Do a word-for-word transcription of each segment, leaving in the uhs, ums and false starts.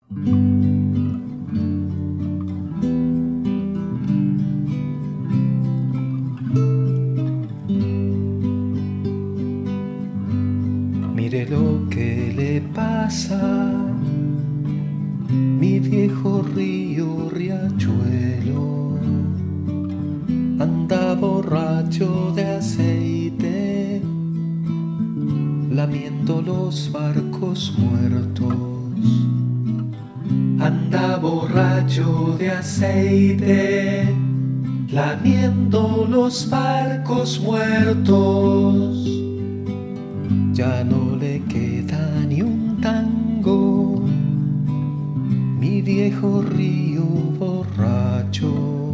Mire lo que le pasa, mi viejo río riachuelo anda borracho de aceite, lamiendo los barcos muertos. Anda borracho de aceite, lamiendo los barcos muertos. Ya no le queda ni un tango, mi viejo río borracho.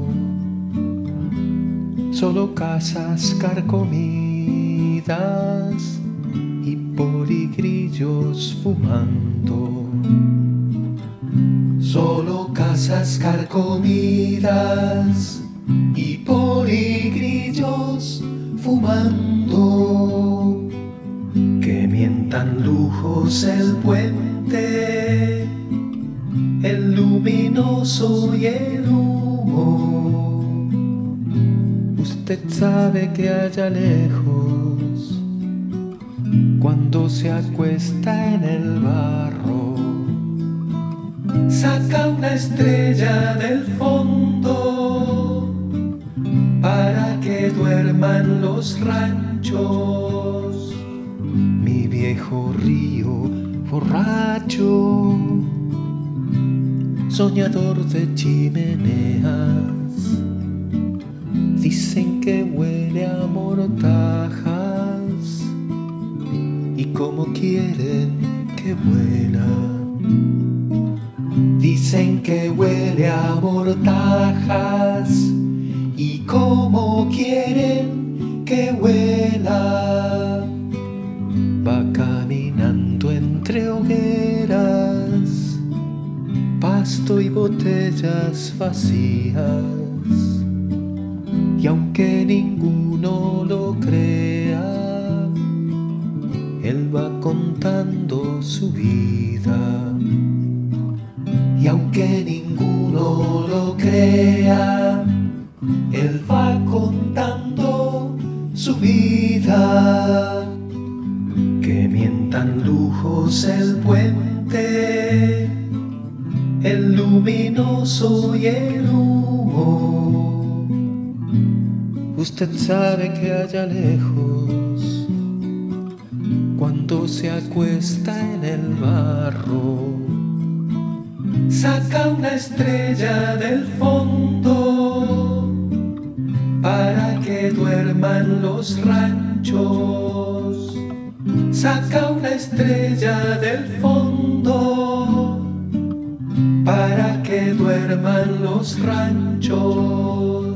Solo casas carcomidas y poligrillos fumando. Solo casas carcomidas y poligrillos fumando. Que mientan lujos el puente, el luminoso y el humo. Usted sabe que allá lejos, cuando se acuesta en el barro, saca una estrella del fondo para que duerman los ranchos. Mi viejo río borracho, soñador de chimeneas, dicen que huele a mortajas y como quieren que vuela. Dicen que huele a mortajas y como quieren que huela. Va caminando entre hogueras, pasto y botellas vacías. Y aunque ninguno lo crea, él va contando su vida. Y aunque ninguno lo crea, él va contando su vida. Que mientan lujos el puente, el luminoso y el humo. Usted sabe que allá lejos, cuando se acuesta en el barro, saca una estrella del fondo para que duerman los ranchos. Saca una estrella del fondo para que duerman los ranchos.